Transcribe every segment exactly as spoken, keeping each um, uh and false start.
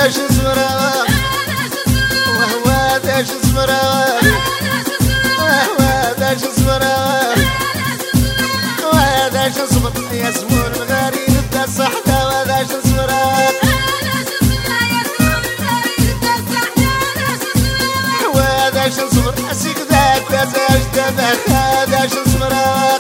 داش زمرة وهو داش زمرة وهو داش زمرة وهو داش زمرة يا زمون الغريب دا الصحدة وداش زمرة وداش زمرة حسيك ذاك داش دبخ داش زمرة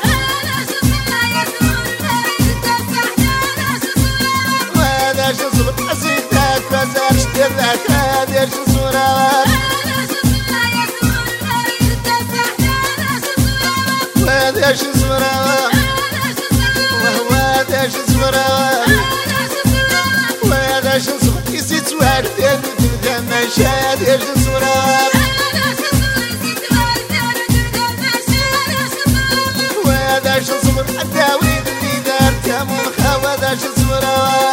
وداش زمرة حسيك ذاك داش دبخ داش زمرة وداش زمرة وهو داش زمرة وداش زمرة يسيت وارد تبدا ماشا داش زمرة وداش زمرة الداوي اللي دار تموم وداش زمرة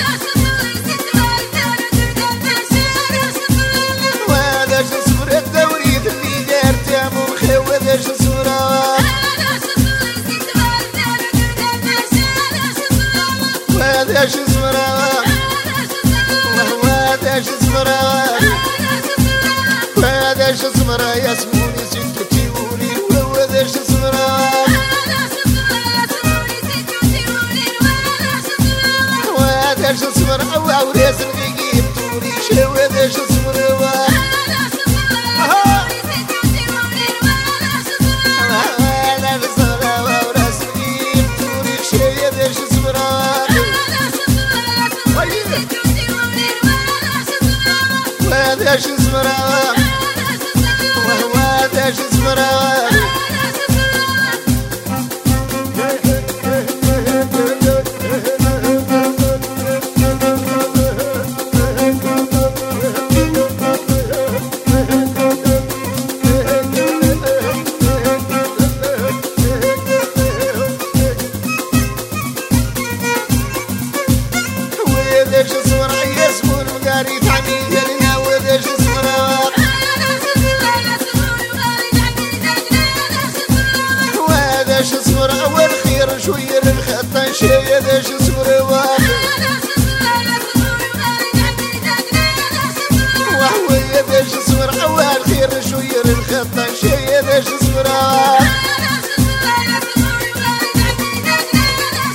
وداش زمرة الدوري اللي دار تموم وداش زمرة وداش زمرة وهو داش زمرة وداش زمرة يا زموني زيد تيولي وهو داش زمرة وداش زمرة وعوريس الغيب تولي شو وداش زمرة داش زمرة وهو داش زمرة وداش زمرة يا زمون مقاري تعميد لنا وداش زمرة وداش زمرة أول خير شوية للخطة شي داش زمرة وهو داش زمرة أول خير شوية للخطة شي داش زمرة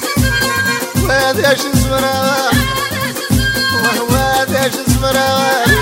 وداش زمرة وهو داش زمرة